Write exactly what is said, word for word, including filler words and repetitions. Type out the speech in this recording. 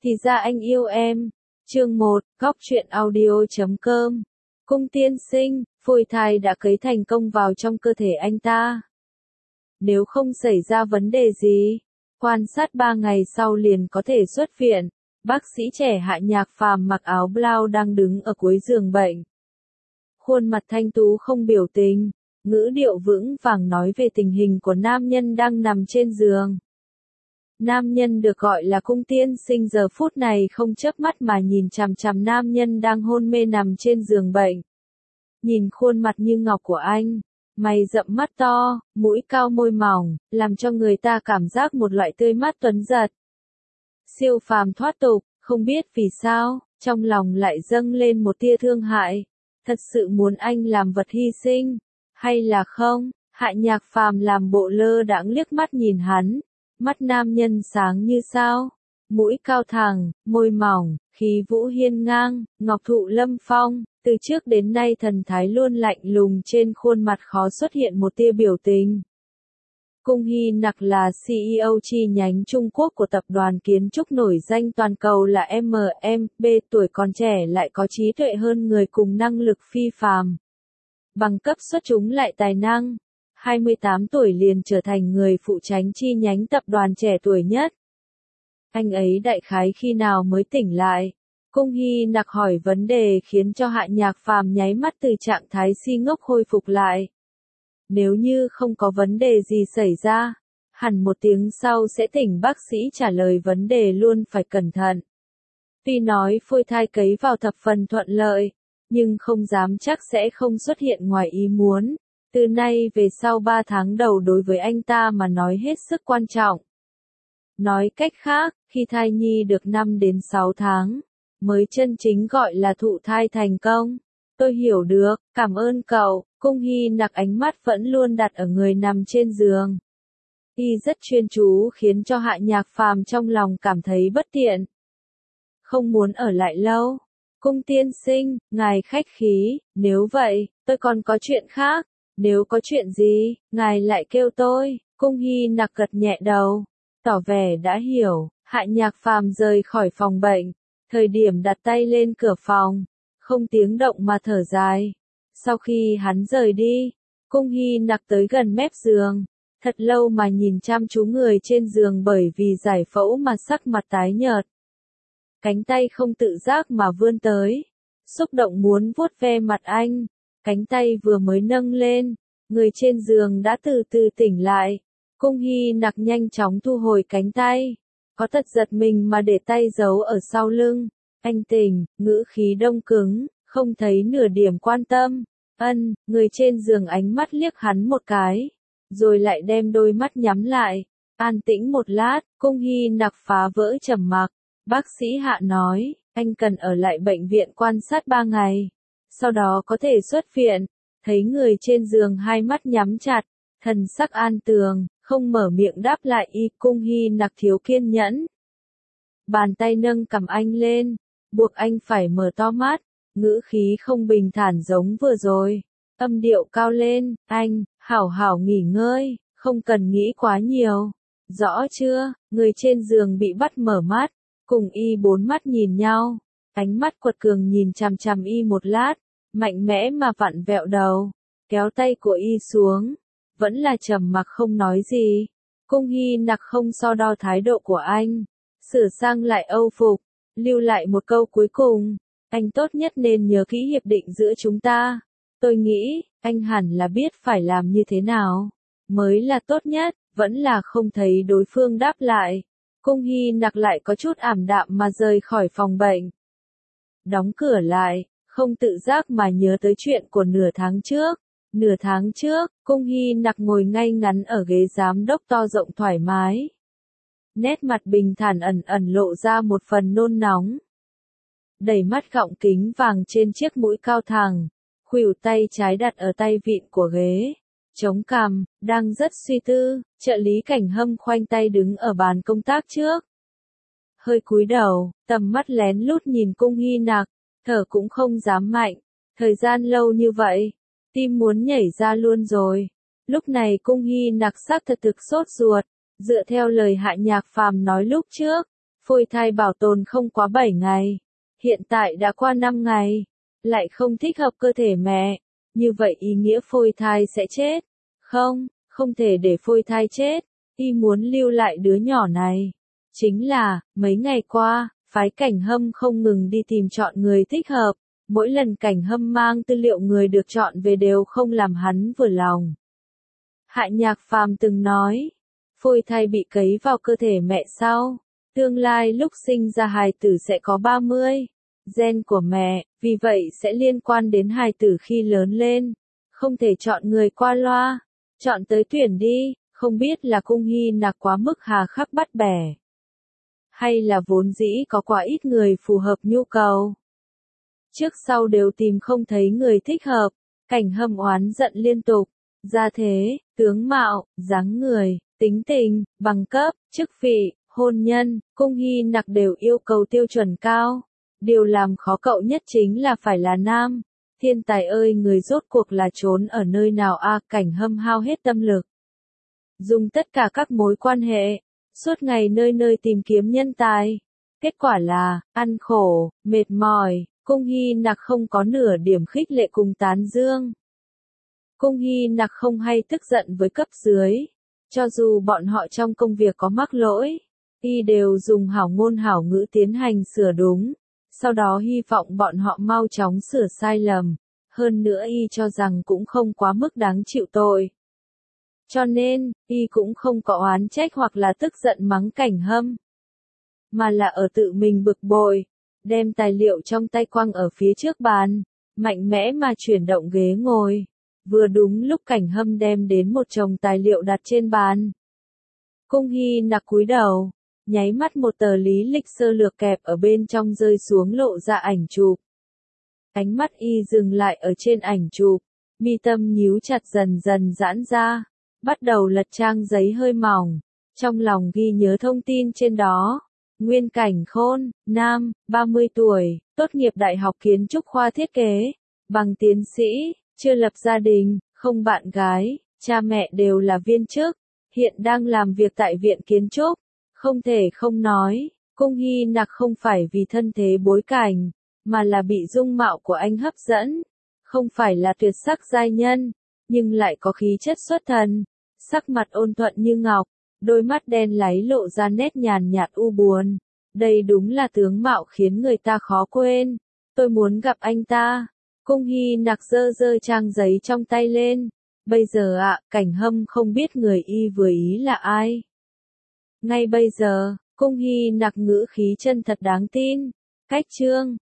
Thì ra anh yêu em. Chương một, góc truyện audio chấm com. Cung tiên sinh, phôi thai đã cấy thành công vào trong cơ thể anh ta. Nếu không xảy ra vấn đề gì, quan sát ba ngày sau liền có thể xuất viện. Bác sĩ trẻ Hạ Nhạc Phàm mặc áo blau đang đứng ở cuối giường bệnh. Khuôn mặt thanh tú không biểu tình, ngữ điệu vững vàng nói về tình hình của nam nhân đang nằm trên giường. Nam nhân được gọi là cung tiên sinh giờ phút này không chớp mắt mà nhìn chằm chằm nam nhân đang hôn mê nằm trên giường bệnh. Nhìn khuôn mặt như ngọc của anh, mày rậm mắt to, mũi cao môi mỏng, làm cho người ta cảm giác một loại tươi mát tuấn giật. Siêu phàm thoát tục, không biết vì sao, trong lòng lại dâng lên một tia thương hại. Thật sự muốn anh làm vật hy sinh, hay là không? Hạ Nhạc Phàm làm bộ lơ đãng liếc mắt nhìn hắn. Mắt nam nhân sáng như sao, mũi cao thẳng, môi mỏng, khí vũ hiên ngang, ngọc thụ lâm phong, từ trước đến nay thần thái luôn lạnh lùng trên khuôn mặt khó xuất hiện một tia biểu tình. Cung Hy Nặc là xê e ô chi nhánh Trung Quốc của tập đoàn kiến trúc nổi danh toàn cầu là em em bê, tuổi còn trẻ lại có trí tuệ hơn người cùng năng lực phi phàm. Bằng cấp xuất chúng lại tài năng. hai mươi tám tuổi liền trở thành người phụ trách chi nhánh tập đoàn trẻ tuổi nhất. Anh ấy đại khái khi nào mới tỉnh lại? Cung Hy Nặc hỏi vấn đề khiến cho Hạ Nhạc Phàm nháy mắt từ trạng thái si ngốc khôi phục lại. Nếu như không có vấn đề gì xảy ra, hẳn một tiếng sau sẽ tỉnh. Bác sĩ trả lời vấn đề luôn phải cẩn thận. Tuy nói phôi thai cấy vào thập phần thuận lợi, nhưng không dám chắc sẽ không xuất hiện ngoài ý muốn. Từ nay về sau ba tháng đầu đối với anh ta mà nói hết sức quan trọng. Nói cách khác, khi thai nhi được năm đến sáu tháng, mới chân chính gọi là thụ thai thành công. Tôi hiểu được, cảm ơn cậu. Cung Hy Nặc ánh mắt vẫn luôn đặt ở người nằm trên giường. Y rất chuyên chú khiến cho Hạ Nhạc Phàm trong lòng cảm thấy bất tiện. Không muốn ở lại lâu. Cung tiên sinh, ngài khách khí, nếu vậy, tôi còn có chuyện khác. Nếu có chuyện gì, ngài lại kêu tôi. Cung Hy Nặc gật nhẹ đầu, tỏ vẻ đã hiểu. Hạ Nhạc Phàm rời khỏi phòng bệnh, thời điểm đặt tay lên cửa phòng, không tiếng động mà thở dài. Sau khi hắn rời đi, Cung Hy Nặc tới gần mép giường, thật lâu mà nhìn chăm chú người trên giường bởi vì giải phẫu mà sắc mặt tái nhợt. Cánh tay không tự giác mà vươn tới, xúc động muốn vuốt ve mặt anh. Cánh tay vừa mới nâng lên, người trên giường đã từ từ tỉnh lại. Cung Hy Nặc nhanh chóng thu hồi cánh tay, có thật giật mình mà để tay giấu ở sau lưng. Anh tỉnh, ngữ khí đông cứng, không thấy nửa điểm quan tâm. Ân, người trên giường ánh mắt liếc hắn một cái, rồi lại đem đôi mắt nhắm lại. An tĩnh một lát, Cung Hy Nặc phá vỡ trầm mặc. Bác sĩ Hạ nói, anh cần ở lại bệnh viện quan sát ba ngày. Sau đó có thể xuất viện. Thấy người trên giường hai mắt nhắm chặt, thần sắc an tường, không mở miệng đáp lại y. Cung Hy Nặc thiếu kiên nhẫn. Bàn tay nâng cầm anh lên, buộc anh phải mở to mắt, ngữ khí không bình thản giống vừa rồi. Âm điệu cao lên, anh, hảo hảo nghỉ ngơi, không cần nghĩ quá nhiều. Rõ chưa? Người trên giường bị bắt mở mắt, cùng y bốn mắt nhìn nhau. Ánh mắt quật cường nhìn chằm chằm y một lát, mạnh mẽ mà vặn vẹo đầu, kéo tay của y xuống, vẫn là trầm mặc không nói gì. Cung Hy Nặc không so đo thái độ của anh, sửa sang lại âu phục, lưu lại một câu cuối cùng, anh tốt nhất nên nhớ kỹ hiệp định giữa chúng ta. Tôi nghĩ, anh hẳn là biết phải làm như thế nào, mới là tốt nhất. Vẫn là không thấy đối phương đáp lại. Cung Hy Nặc lại có chút ảm đạm mà rời khỏi phòng bệnh. Đóng cửa lại, không tự giác mà nhớ tới chuyện của nửa tháng trước. Nửa tháng trước, Cung Hy Nặc ngồi ngay ngắn ở ghế giám đốc to rộng thoải mái. Nét mặt bình thản ẩn ẩn lộ ra một phần nôn nóng. Đẩy mắt gọng kính vàng trên chiếc mũi cao thẳng, khuỷu tay trái đặt ở tay vịn của ghế, chống cằm, đang rất suy tư. Trợ lý Cảnh Hâm khoanh tay đứng ở bàn công tác trước. Hơi cúi đầu, tầm mắt lén lút nhìn Cung Hy Nặc, thở cũng không dám mạnh. Thời gian lâu như vậy, tim muốn nhảy ra luôn rồi. Lúc này Cung Hy Nặc xác thật thực sốt ruột, dựa theo lời Hạ Nhạc Phàm nói lúc trước, phôi thai bảo tồn không quá bảy ngày. Hiện tại đã qua năm ngày, lại không thích hợp cơ thể mẹ. Như vậy ý nghĩa phôi thai sẽ chết. Không, không thể để phôi thai chết. Y muốn lưu lại đứa nhỏ này. Chính là, mấy ngày qua, phái Cảnh Hâm không ngừng đi tìm chọn người thích hợp. Mỗi lần Cảnh Hâm mang tư liệu người được chọn về đều không làm hắn vừa lòng. Hạ Nhạc Phàm từng nói, phôi thai bị cấy vào cơ thể mẹ sau. Tương lai lúc sinh ra hài tử sẽ có ba mươi. Gen của mẹ, vì vậy sẽ liên quan đến hài tử khi lớn lên. Không thể chọn người qua loa. Chọn tới tuyển đi, không biết là Cung Hy Nặc quá mức hà khắc bắt bẻ. Hay là vốn dĩ có quá ít người phù hợp nhu cầu. Trước sau đều tìm không thấy người thích hợp. Cảnh Hâm oán giận liên tục. Gia thế, tướng mạo, dáng người, tính tình, bằng cấp, chức vị, hôn nhân, Cung Hy Nặc đều yêu cầu tiêu chuẩn cao. Điều làm khó cậu nhất chính là phải là nam. Thiên tài ơi, người rốt cuộc là trốn ở nơi nào a? À, Cảnh Hâm hao hết tâm lực. Dùng tất cả các mối quan hệ, suốt ngày nơi nơi tìm kiếm nhân tài. Kết quả là, ăn khổ, mệt mỏi, Cung Hy Nặc không có nửa điểm khích lệ cùng tán dương. Cung Hy Nặc không hay tức giận với cấp dưới. Cho dù bọn họ trong công việc có mắc lỗi, y đều dùng hảo ngôn hảo ngữ tiến hành sửa đúng. Sau đó hy vọng bọn họ mau chóng sửa sai lầm. Hơn nữa y cho rằng cũng không quá mức đáng chịu tội. Cho nên, y cũng không có oán trách hoặc là tức giận mắng Cảnh Hâm. Mà là ở tự mình bực bội, đem tài liệu trong tay quăng ở phía trước bàn, mạnh mẽ mà chuyển động ghế ngồi. Vừa đúng lúc Cảnh Hâm đem đến một chồng tài liệu đặt trên bàn. Cung Hy Nặc cúi đầu, nháy mắt một tờ lý lịch sơ lược kẹp ở bên trong rơi xuống lộ ra ảnh chụp. Ánh mắt y dừng lại ở trên ảnh chụp, mi tâm nhíu chặt dần dần giãn ra, bắt đầu lật trang giấy hơi mỏng, trong lòng ghi nhớ thông tin trên đó. Nguyên Cảnh Khôn, nam, ba mươi tuổi, tốt nghiệp Đại học Kiến trúc khoa thiết kế, bằng tiến sĩ, chưa lập gia đình, không bạn gái, cha mẹ đều là viên chức, hiện đang làm việc tại Viện Kiến trúc. Không thể không nói, Cung Hy Nặc không phải vì thân thế bối cảnh, mà là bị dung mạo của anh hấp dẫn. Không phải là tuyệt sắc giai nhân, nhưng lại có khí chất xuất thần, sắc mặt ôn thuận như ngọc, đôi mắt đen láy lộ ra nét nhàn nhạt u buồn. Đây đúng là tướng mạo khiến người ta khó quên. Tôi muốn gặp anh ta. Cung Hy Nặc giơ giơ trang giấy trong tay lên. Bây giờ ạ, à, Cảnh Hâm không biết người y vừa ý là ai. Ngay bây giờ, Cung Hy Nặc ngữ khí chân thật đáng tin. Cách chương